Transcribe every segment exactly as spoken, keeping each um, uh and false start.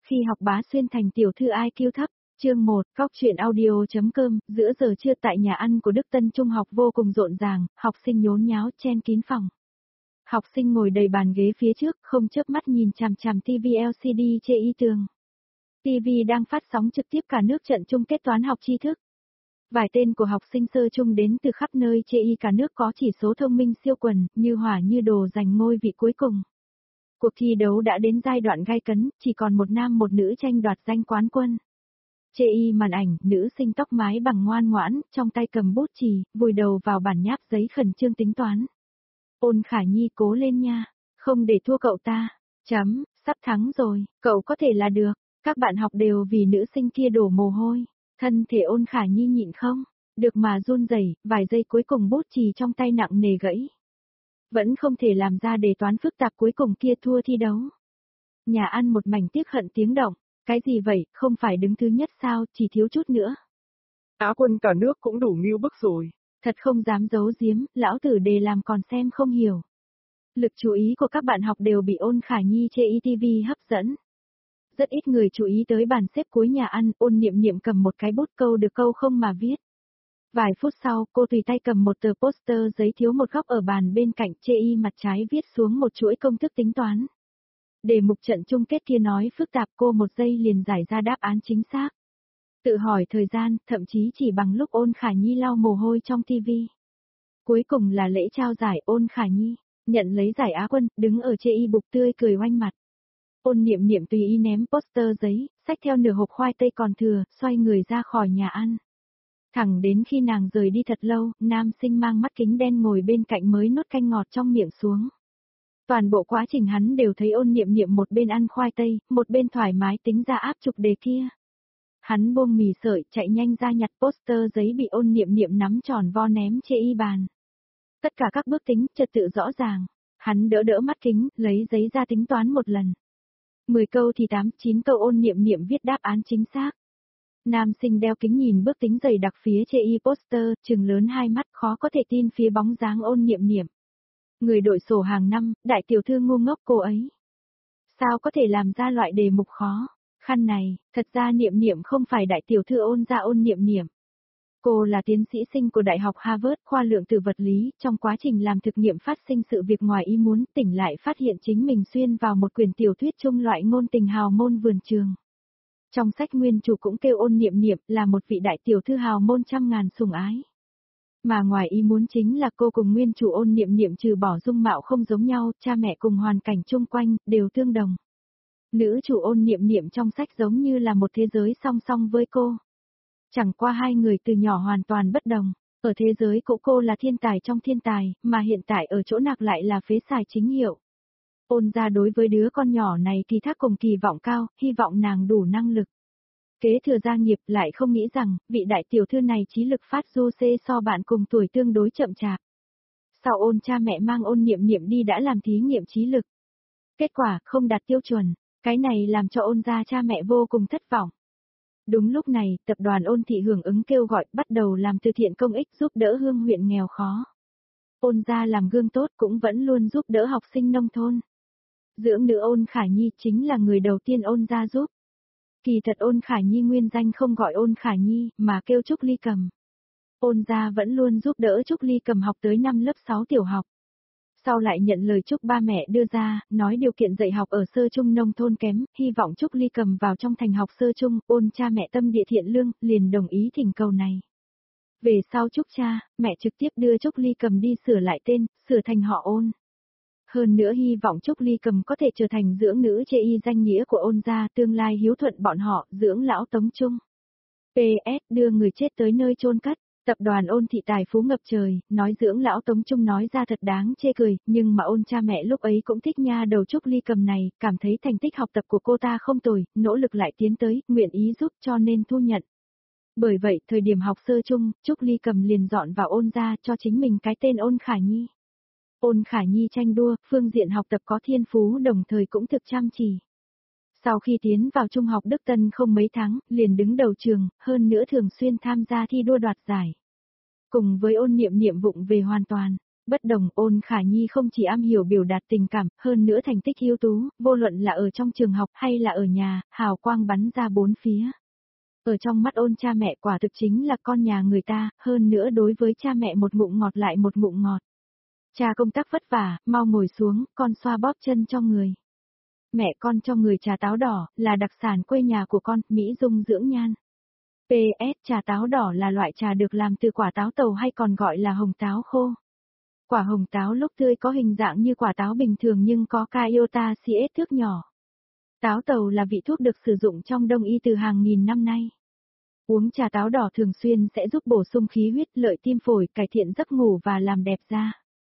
Khi học bá xuyên thành tiểu thư i kiu thấp, chương một, Góc truyện audio.com, giữa giờ trưa tại nhà ăn của Đức Tân Trung học vô cùng rộn ràng, học sinh nhốn nháo chen kín phòng. Học sinh ngồi đầy bàn ghế phía trước, không chớp mắt nhìn chằm chằm ti vi lờ xê đê chê y tường. ti vi đang phát sóng trực tiếp cả nước trận chung kết toán học tri thức. Vài tên của học sinh sơ chung đến từ khắp nơi chê y cả nước có chỉ số thông minh siêu quần, như hỏa như đồ giành ngôi vị cuối cùng. Cuộc thi đấu đã đến giai đoạn gay cấn, chỉ còn một nam một nữ tranh đoạt danh quán quân. chê y màn ảnh, nữ sinh tóc mái bằng ngoan ngoãn, trong tay cầm bút chì, vùi đầu vào bản nháp giấy khẩn trương tính toán. Ôn Khả Nhi cố lên nha, không để thua cậu ta, chấm, sắp thắng rồi, cậu có thể là được, các bạn học đều vì nữ sinh kia đổ mồ hôi, thân thể Ôn Khả Nhi nhịn không, được mà run rẩy, vài giây cuối cùng bút chì trong tay nặng nề gãy. Vẫn không thể làm ra đề toán phức tạp cuối cùng kia thua thi đấu. Nhà ăn một mảnh tiếc hận tiếng động, cái gì vậy, không phải đứng thứ nhất sao, chỉ thiếu chút nữa. Á quân cả nước cũng đủ nghiêu bức rồi. Thật không dám giấu giếm, lão tử đề làm còn xem không hiểu. Lực chú ý của các bạn học đều bị Ôn Khả Nhi chê y ti vi hấp dẫn. Rất ít người chú ý tới bàn xếp cuối nhà ăn, Ôn Niệm Niệm cầm một cái bút câu được câu không mà viết. Vài phút sau, cô tùy tay cầm một tờ poster giấy thiếu một góc ở bàn bên cạnh, chê y mặt trái viết xuống một chuỗi công thức tính toán. Đề mục trận chung kết kia nói phức tạp, cô một giây liền giải ra đáp án chính xác. Tự hỏi thời gian, thậm chí chỉ bằng lúc Ôn Khả Nhi lau mồ hôi trong ti vi. Cuối cùng là lễ trao giải, Ôn Khả Nhi nhận lấy giải Á quân, đứng ở chê y bục tươi cười oanh mặt. Ôn Niệm Niệm tùy ý ném poster giấy, xách theo nửa hộp khoai tây còn thừa, xoay người ra khỏi nhà ăn. Thẳng đến khi nàng rời đi thật lâu, nam sinh mang mắt kính đen ngồi bên cạnh mới nuốt canh ngọt trong miệng xuống. Toàn bộ quá trình hắn đều thấy Ôn Niệm Niệm một bên ăn khoai tây, một bên thoải mái tính ra áp trục đề kia. Hắn buông mì sợi, chạy nhanh ra nhặt poster giấy bị Ôn Niệm Niệm nắm tròn vo ném chê y bàn. Tất cả các bước tính, trật tự rõ ràng. Hắn đỡ đỡ mắt kính, lấy giấy ra tính toán một lần. Mười câu thì tám, chín câu Ôn Niệm Niệm viết đáp án chính xác. Nam sinh đeo kính nhìn bước tính dày đặc phía chê y poster, trừng lớn hai mắt khó có thể tin phía bóng dáng Ôn Niệm Niệm. Người đội sổ hàng năm, đại tiểu thư ngu ngốc cô ấy. Sao có thể làm ra loại đề mục khó? Khăn này, thật ra Niệm Niệm không phải đại tiểu thư Ôn gia Ôn Niệm Niệm. Cô là tiến sĩ sinh của Đại học Harvard, khoa lượng tử vật lý, trong quá trình làm thực nghiệm phát sinh sự việc ngoài ý muốn, tỉnh lại phát hiện chính mình xuyên vào một quyển tiểu thuyết chung loại ngôn tình hào môn vườn trường. Trong sách nguyên chủ cũng kêu Ôn Niệm Niệm là một vị đại tiểu thư hào môn trăm ngàn sủng ái. Mà ngoài ý muốn chính là cô cùng nguyên chủ Ôn Niệm Niệm trừ bỏ dung mạo không giống nhau, cha mẹ cùng hoàn cảnh chung quanh, đều tương đồng. Nữ chủ Ôn Niệm Niệm trong sách giống như là một thế giới song song với cô. Chẳng qua hai người từ nhỏ hoàn toàn bất đồng, ở thế giới cũ cô là thiên tài trong thiên tài, mà hiện tại ở chỗ nạc lại là phế xài chính hiệu. Ôn gia đối với đứa con nhỏ này kỳ thác cùng kỳ vọng cao, hy vọng nàng đủ năng lực. Kế thừa gia nghiệp lại không nghĩ rằng, vị đại tiểu thư này trí lực phát du xê so bạn cùng tuổi tương đối chậm chạp. Sau Ôn cha mẹ mang Ôn Niệm Niệm đi đã làm thí nghiệm trí lực. Kết quả, không đạt tiêu chuẩn, cái này làm cho Ôn gia cha mẹ vô cùng thất vọng. Đúng lúc này, tập đoàn Ôn thị hưởng ứng kêu gọi bắt đầu làm từ thiện công ích giúp đỡ hương huyện nghèo khó. Ôn gia làm gương tốt cũng vẫn luôn giúp đỡ học sinh nông thôn. Dưỡng nữ Ôn Khả Nhi chính là người đầu tiên Ôn gia giúp. Kỳ thật Ôn Khả Nhi nguyên danh không gọi Ôn Khả Nhi, mà kêu Trúc Ly Cầm. Ôn gia vẫn luôn giúp đỡ Trúc Ly Cầm học tới năm lớp sáu tiểu học. Sau lại nhận lời Trúc ba mẹ đưa ra, nói điều kiện dạy học ở sơ trung nông thôn kém, hy vọng Trúc Ly Cầm vào trong thành học sơ trung, Ôn cha mẹ tâm địa thiện lương, liền đồng ý thỉnh cầu này. Về sau Trúc cha, mẹ trực tiếp đưa Trúc Ly Cầm đi sửa lại tên, sửa thành họ Ôn. Hơn nữa hy vọng Trúc Ly Cầm có thể trở thành dưỡng nữ chê y danh nghĩa của Ôn gia, tương lai hiếu thuận bọn họ, dưỡng lão Tống Trung. pê ét đưa người chết tới nơi chôn cất. Tập đoàn Ôn thị tài phú ngập trời, nói dưỡng lão Tống Trung nói ra thật đáng chê cười, nhưng mà Ôn cha mẹ lúc ấy cũng thích nha đầu Trúc Ly Cầm này, cảm thấy thành tích học tập của cô ta không tồi, nỗ lực lại tiến tới, nguyện ý giúp cho nên thu nhận. Bởi vậy, thời điểm học sơ trung, Trúc Ly Cầm liền dọn vào Ôn gia cho chính mình cái tên Ôn Khả Nhi. Ôn Khả Nhi tranh đua, phương diện học tập có thiên phú đồng thời cũng thực chăm chỉ. Sau khi tiến vào trung học Đức Tân không mấy tháng, liền đứng đầu trường, hơn nữa thường xuyên tham gia thi đua đoạt giải. Cùng với Ôn Niệm Niệm vụng về hoàn toàn, Bất đồng, Ôn Khả Nhi không chỉ am hiểu biểu đạt tình cảm, hơn nữa thành tích ưu tú, vô luận là ở trong trường học hay là ở nhà, hào quang bắn ra bốn phía. Ở trong mắt Ôn cha mẹ quả thực chính là con nhà người ta, hơn nữa đối với cha mẹ một ngụm ngọt lại một ngụm ngọt. Cha công tác vất vả, mau ngồi xuống, con xoa bóp chân cho người. Mẹ con cho người trà táo đỏ, là đặc sản quê nhà của con, Mỹ Dung dưỡng nhan. pê ét trà táo đỏ là loại trà được làm từ quả táo tàu hay còn gọi là hồng táo khô. Quả hồng táo lúc tươi có hình dạng như quả táo bình thường nhưng có iota cs thước nhỏ. Táo tàu là vị thuốc được sử dụng trong đông y từ hàng nghìn năm nay. Uống trà táo đỏ thường xuyên sẽ giúp bổ sung khí huyết, lợi tim phổi, cải thiện giấc ngủ và làm đẹp da.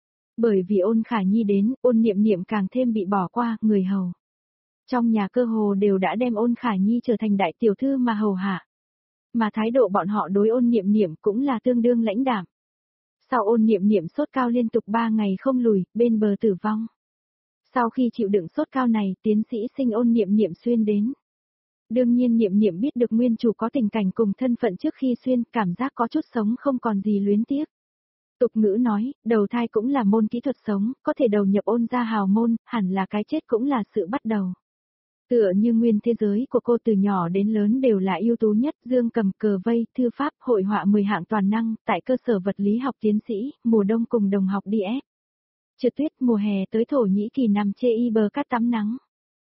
Bởi vì Ôn Khả Nhi đến, Ôn Niệm Niệm càng thêm bị bỏ qua, người hầu. Trong nhà cơ hồ đều đã đem Ôn Khả Nhi trở thành đại tiểu thư mà hầu hạ. Mà thái độ bọn họ đối Ôn Niệm Niệm cũng là tương đương lãnh đạm. Sau Ôn Niệm Niệm sốt cao liên tục ba ngày không lùi, bên bờ tử vong. Sau khi chịu đựng sốt cao này, tiến sĩ sinh Ôn Niệm Niệm xuyên đến. Đương nhiên Niệm Niệm biết được nguyên chủ có tình cảnh cùng thân phận trước khi xuyên, cảm giác có chút sống không còn gì luyến tiếc. Tục ngữ nói, đầu thai cũng là môn kỹ thuật sống, có thể đầu nhập Ôn gia hào môn, hẳn là cái chết cũng là sự bắt đầu. Tựa như nguyên thế giới của cô từ nhỏ đến lớn đều là ưu tú nhất, dương cầm, cờ vây, thư pháp, hội họa mười hạng toàn năng, tại cơ sở vật lý học tiến sĩ, mùa đông cùng đồng học đi ép. Trượt tuyết mùa hè tới Thổ Nhĩ Kỳ nằm chê y bờ cát tắm nắng.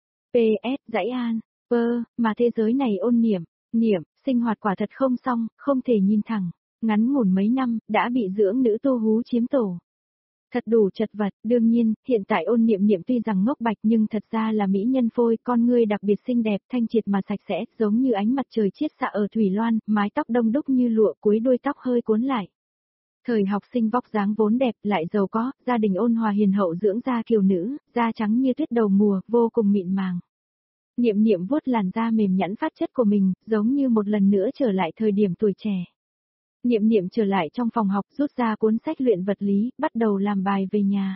pê ét dãy an, pơ, mà thế giới này Ôn Niệm, Niệm, sinh hoạt quả thật không xong, không thể nhìn thẳng, ngắn ngủn mấy năm, đã bị dưỡng nữ Tô Hú chiếm tổ. Thật đủ chật vật, đương nhiên, hiện tại Ôn Niệm Niệm tuy rằng ngốc bạch nhưng thật ra là mỹ nhân phôi, con ngươi đặc biệt xinh đẹp, thanh triệt mà sạch sẽ, giống như ánh mặt trời chiết xạ ở thủy loan, mái tóc đông đúc như lụa, cuối đuôi tóc hơi cuốn lại. Thời học sinh vóc dáng vốn đẹp, lại giàu có, gia đình ôn hòa hiền hậu dưỡng da kiều nữ, da trắng như tuyết đầu mùa, vô cùng mịn màng. Niệm Niệm vuốt làn da mềm nhẵn phát chất của mình, giống như một lần nữa trở lại thời điểm tuổi trẻ. Niệm Niệm trở lại trong phòng học, rút ra cuốn sách luyện vật lý, bắt đầu làm bài về nhà.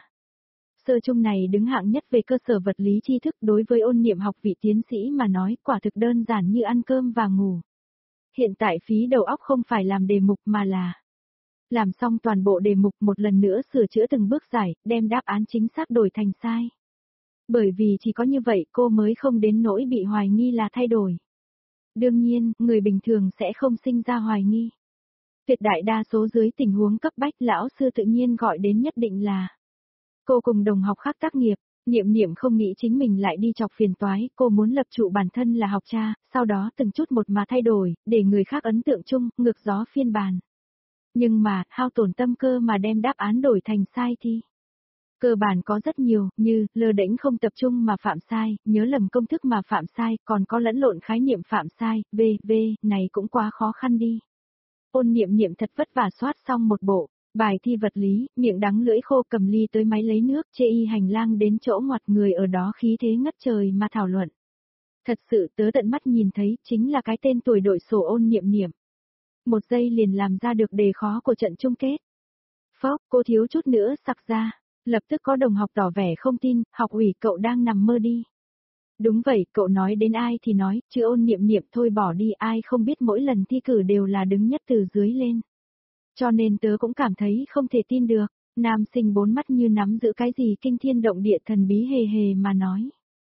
Sơ chung này đứng hạng nhất về cơ sở vật lý tri thức, đối với Ôn Niệm học vị tiến sĩ mà nói, quả thực đơn giản như ăn cơm và ngủ. Hiện tại phí đầu óc không phải làm đề mục mà là làm xong toàn bộ đề mục, một lần nữa sửa chữa từng bước giải, đem đáp án chính xác đổi thành sai. Bởi vì chỉ có như vậy cô mới không đến nỗi bị hoài nghi là thay đổi. Đương nhiên, người bình thường sẽ không sinh ra hoài nghi. Tuyệt đại đa số dưới tình huống cấp bách, lão sư tự nhiên gọi đến nhất định là cô cùng đồng học khác tác nghiệp. Niệm Niệm không nghĩ chính mình lại đi chọc phiền toái, cô muốn lập trụ bản thân là học cha, sau đó từng chút một mà thay đổi, để người khác ấn tượng chung, ngược gió phiên bản. Nhưng mà, hao tổn tâm cơ mà đem đáp án đổi thành sai thì cơ bản có rất nhiều, như, lơ đễnh không tập trung mà phạm sai, nhớ lầm công thức mà phạm sai, còn có lẫn lộn khái niệm phạm sai, v, v, này cũng quá khó khăn đi. Ôn Niệm Niệm thật vất vả soát xong một bộ bài thi vật lý, miệng đắng lưỡi khô cầm ly tới máy lấy nước, chê y hành lang đến chỗ ngoặt người ở đó khí thế ngất trời mà thảo luận. Thật sự tớ tận mắt nhìn thấy, chính là cái tên tuổi đội sổ Ôn Niệm Niệm. Một giây liền làm ra được đề khó của trận chung kết. Phốc, cô thiếu chút nữa sặc ra. Lập tức có đồng học tỏ vẻ không tin, học ủy cậu đang nằm mơ đi. Đúng vậy, cậu nói đến ai thì nói, chứ Ôn Niệm Niệm thôi bỏ đi, ai không biết mỗi lần thi cử đều là đứng nhất từ dưới lên. Cho nên tớ cũng cảm thấy không thể tin được, nam sinh bốn mắt như nắm giữ cái gì kinh thiên động địa thần bí hề hề mà nói.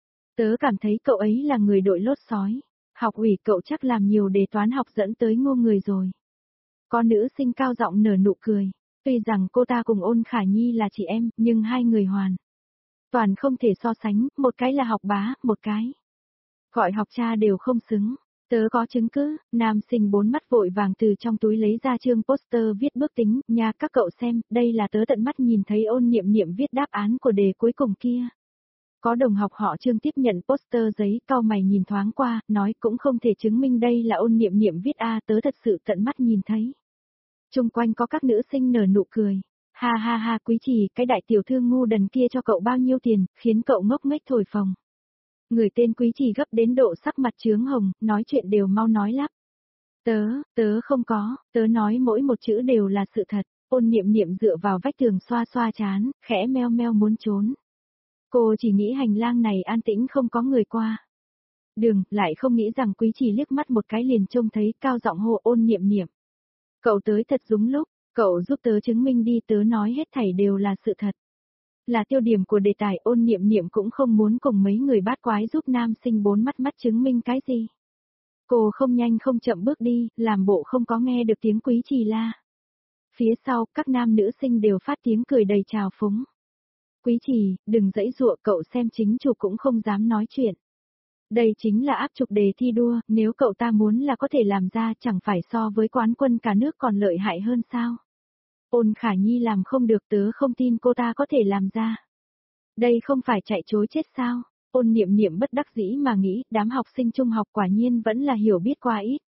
Tớ cảm thấy cậu ấy là người đội lốt sói, học ủy cậu chắc làm nhiều đề toán học dẫn tới ngô người rồi. Có nữ sinh cao giọng nở nụ cười. Tuy rằng cô ta cùng Ôn Khả Nhi là chị em, nhưng hai người hoàn toàn không thể so sánh, một cái là học bá, một cái gọi học cha đều không xứng. Tớ có chứng cứ, nam sinh bốn mắt vội vàng từ trong túi lấy ra chương poster viết bước tính, nha các cậu xem, đây là tớ tận mắt nhìn thấy Ôn Niệm Niệm viết đáp án của đề cuối cùng kia. Có đồng học họ Trương tiếp nhận poster giấy, cau mày nhìn thoáng qua, nói cũng không thể chứng minh đây là Ôn Niệm Niệm viết a, tớ thật sự tận mắt nhìn thấy. Trung quanh có các nữ sinh nở nụ cười. Ha ha ha, Quý Trì, cái đại tiểu thư ngu đần kia cho cậu bao nhiêu tiền, khiến cậu ngốc nghếch thổi phồng. Người tên Quý Trì gấp đến độ sắc mặt chướng hồng, nói chuyện đều mau nói lắp. Tớ, tớ không có, tớ nói mỗi một chữ đều là sự thật. Ôn Niệm Niệm dựa vào vách tường xoa xoa chán, khẽ meo meo muốn trốn. Cô chỉ nghĩ hành lang này an tĩnh không có người qua đường, lại không nghĩ rằng Quý Trì liếc mắt một cái liền trông thấy, cao giọng hô Ôn Niệm Niệm. Cậu tới thật đúng lúc, Cậu giúp tớ chứng minh đi, tớ nói hết thảy đều là sự thật. Là tiêu điểm của đề tài, Ôn Niệm Niệm cũng không muốn cùng mấy người bát quái giúp nam sinh bốn mắt mắt chứng minh cái gì. Cô không nhanh không chậm bước đi, làm bộ không có nghe được tiếng Quý Trì la. Phía sau, các nam nữ sinh đều phát tiếng cười đầy trào phúng. Quý Trì, đừng giãy giụa, cậu xem chính chủ cũng không dám nói chuyện. Đây chính là áp trục đề thi đua, nếu cậu ta muốn là có thể làm ra, chẳng phải so với quán quân cả nước còn lợi hại hơn sao? Ôn Khả Nhi làm không được, tớ không tin cô ta có thể làm ra. Đây không phải chạy chối chết sao? Ôn Niệm Niệm bất đắc dĩ mà nghĩ, đám học sinh trung học quả nhiên vẫn là hiểu biết quá ít.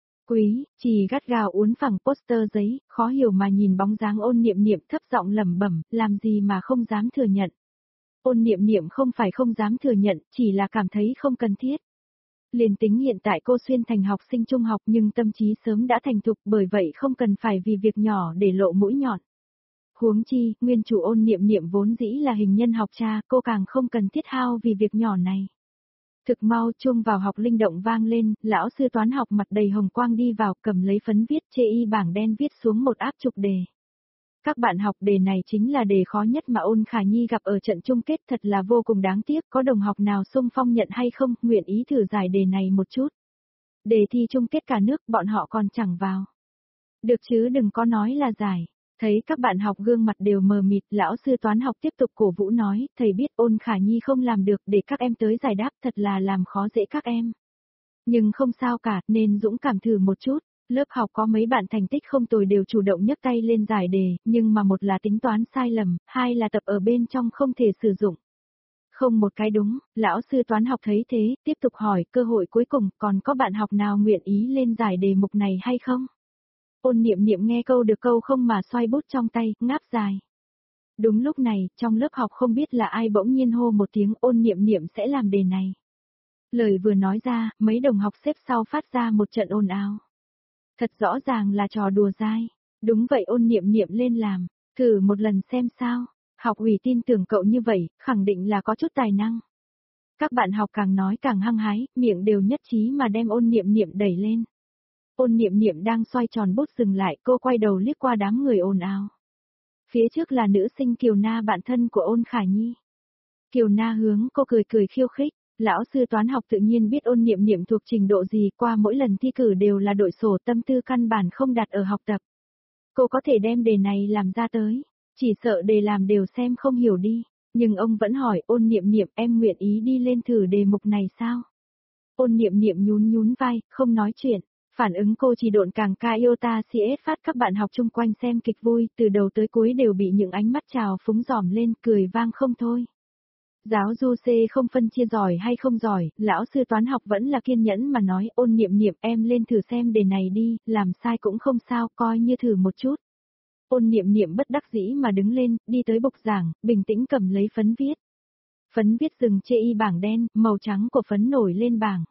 Quý Trì gắt gao uốn phẳng poster giấy, khó hiểu mà nhìn bóng dáng Ôn Niệm Niệm, thấp giọng lẩm bẩm, làm gì mà không dám thừa nhận. Ôn Niệm Niệm không phải không dám thừa nhận, chỉ là cảm thấy không cần thiết. Liền tính hiện tại cô xuyên thành học sinh trung học nhưng tâm trí sớm đã thành thục, bởi vậy không cần phải vì việc nhỏ để lộ mũi nhọn. Huống chi, nguyên chủ Ôn Niệm Niệm vốn dĩ là hình nhân học cha, cô càng không cần thiết hao vì việc nhỏ này. Thực mau chuông vào học linh động vang lên, lão sư toán học mặt đầy hồng quang đi vào, cầm lấy phấn viết chê y bảng đen viết xuống một áp trục đề. Các bạn học, đề này chính là đề khó nhất mà Ôn Khả Nhi gặp ở trận chung kết, thật là vô cùng đáng tiếc, có đồng học nào xung phong nhận hay không, nguyện ý thử giải đề này một chút. Đề thi chung kết cả nước, bọn họ còn chẳng vào. Được chứ, đừng có nói là giải. Thấy các bạn học gương mặt đều mờ mịt, lão sư toán học tiếp tục cổ vũ nói, thầy biết Ôn Khả Nhi không làm được, để các em tới giải đáp, thật là làm khó dễ các em. Nhưng không sao cả, nên dũng cảm thử một chút. Lớp học có mấy bạn thành tích không tồi đều chủ động nhấc tay lên giải đề, nhưng mà một là tính toán sai lầm, hai là tập ở bên trong không thể sử dụng. Không một cái đúng, lão sư toán học thấy thế, tiếp tục hỏi, cơ hội cuối cùng, còn có bạn học nào nguyện ý lên giải đề mục này hay không? Ôn Niệm Niệm nghe câu được câu không mà xoay bút trong tay, ngáp dài. Đúng lúc này, trong lớp học không biết là ai bỗng nhiên hô một tiếng, Ôn Niệm Niệm sẽ làm đề này. Lời vừa nói ra, mấy đồng học xếp sau phát ra một trận ồn ào. Thật rõ ràng là trò đùa dai. Đúng vậy, Ôn Niệm Niệm lên làm, thử một lần xem sao. Học ủy tin tưởng cậu như vậy, khẳng định là có chút tài năng. Các bạn học càng nói càng hăng hái, miệng đều nhất trí mà đem Ôn Niệm Niệm đẩy lên. Ôn Niệm Niệm đang xoay tròn bút dừng lại, cô quay đầu liếc qua đám người ồn ào. Phía trước là nữ sinh Kiều Na, bạn thân của Ôn Khả Nhi. Kiều Na hướng cô cười cười khiêu khích. Lão sư toán học tự nhiên biết Ôn Niệm Niệm thuộc trình độ gì, qua mỗi lần thi cử đều là đội sổ, tâm tư căn bản không đặt ở học tập. Cô có thể đem đề này làm ra tới, chỉ sợ đề làm đều xem không hiểu đi, nhưng ông vẫn hỏi, Ôn Niệm Niệm, em nguyện ý đi lên thử đề mục này sao? Ôn Niệm Niệm nhún nhún vai, không nói chuyện, phản ứng cô chỉ độn càng ca iota cs phát, các bạn học chung quanh xem kịch vui, từ đầu tới cuối đều bị những ánh mắt trào phúng dòm lên, cười vang không thôi. Giáo du C không phân chia giỏi hay không giỏi, lão sư toán học vẫn là kiên nhẫn mà nói, Ôn Niệm Niệm, em lên thử xem đề này đi, làm sai cũng không sao, coi như thử một chút. Ôn Niệm Niệm bất đắc dĩ mà đứng lên, đi tới bục giảng, bình tĩnh cầm lấy phấn viết. Phấn viết dừng chê y bảng đen, màu trắng của phấn nổi lên bảng.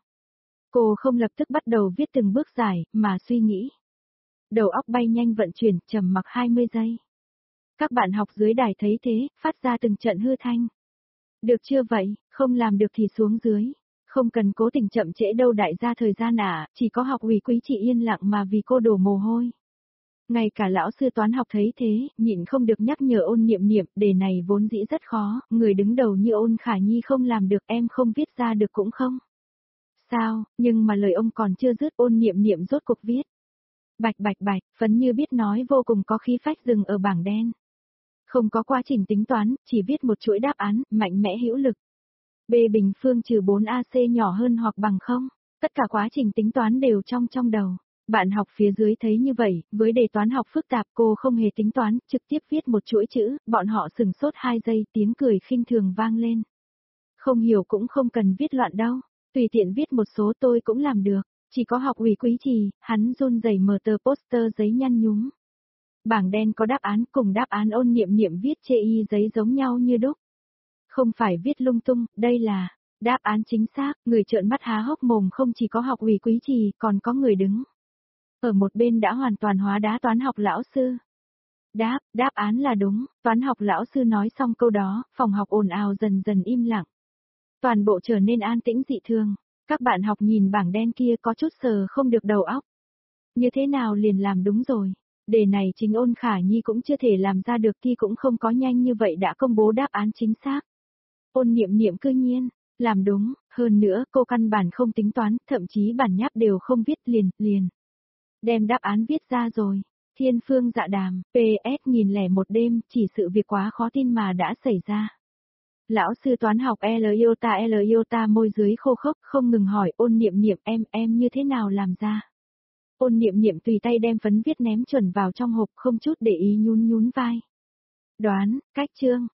Cô không lập tức bắt đầu viết từng bước giải, mà suy nghĩ. Đầu óc bay nhanh vận chuyển, trầm mặc hai mươi giây. Các bạn học dưới đài thấy thế, phát ra từng trận hư thanh. Được chưa vậy, không làm được thì xuống dưới. Không cần cố tình chậm trễ đâu đại gia, thời gian à, chỉ có học ủy Quý Trị yên lặng mà vì cô đổ mồ hôi. Ngay cả lão sư toán học thấy thế, nhịn không được nhắc nhở Ôn Niệm Niệm, đề này vốn dĩ rất khó, người đứng đầu như Ôn Khả Nhi không làm được, em không viết ra được cũng không. Sao, nhưng mà lời ông còn chưa dứt, Ôn Niệm Niệm rốt cuộc viết. Bạch bạch bạch, phấn như biết nói vô cùng có khí phách dừng ở bảng đen. Không có quá trình tính toán, chỉ viết một chuỗi đáp án, mạnh mẽ hữu lực. B bình phương trừ bốn a xê nhỏ hơn hoặc bằng không, tất cả quá trình tính toán đều trong trong đầu. Bạn học phía dưới thấy như vậy, với đề toán học phức tạp cô không hề tính toán, trực tiếp viết một chuỗi chữ, bọn họ sừng sốt hai giây, tiếng cười khinh thường vang lên. Không hiểu cũng không cần viết loạn đâu, tùy tiện viết một số tôi cũng làm được, chỉ có học ủy Quý Trì, hắn run rẩy mở tờ poster giấy nhăn nhúm. Bảng đen có đáp án, cùng đáp án Ôn Niệm Niệm viết chê y giấy giống nhau như đúc. Không phải viết lung tung, đây là đáp án chính xác, người trợn mắt há hốc mồm không chỉ có học ủy Quý Trì, còn có người đứng. Ở một bên đã hoàn toàn hóa đá toán học lão sư. Đáp, đáp án là đúng, toán học lão sư nói xong câu đó, phòng học ồn ào dần dần im lặng. Toàn bộ trở nên an tĩnh dị thường, các bạn học nhìn bảng đen kia có chút sờ không được đầu óc. Như thế nào liền làm đúng rồi. Đề này chính Ôn Khả Nhi cũng chưa thể làm ra được, thi cũng không có nhanh như vậy đã công bố đáp án chính xác. Ôn Niệm Niệm cư nhiên, làm đúng, hơn nữa cô căn bản không tính toán, thậm chí bản nháp đều không viết liền, liền. Đem đáp án viết ra rồi. Thiên Phương Dạ Đàm, pê ét nghìn lẻ một đêm, chỉ sự việc quá khó tin mà đã xảy ra. Lão sư toán học L iota L iota môi dưới khô khốc không ngừng hỏi Ôn Niệm Niệm em em như thế nào làm ra. Ôn Niệm Niệm tùy tay đem phấn viết ném chuẩn vào trong hộp không chút để ý nhún nhún vai. Đoán, cách chương.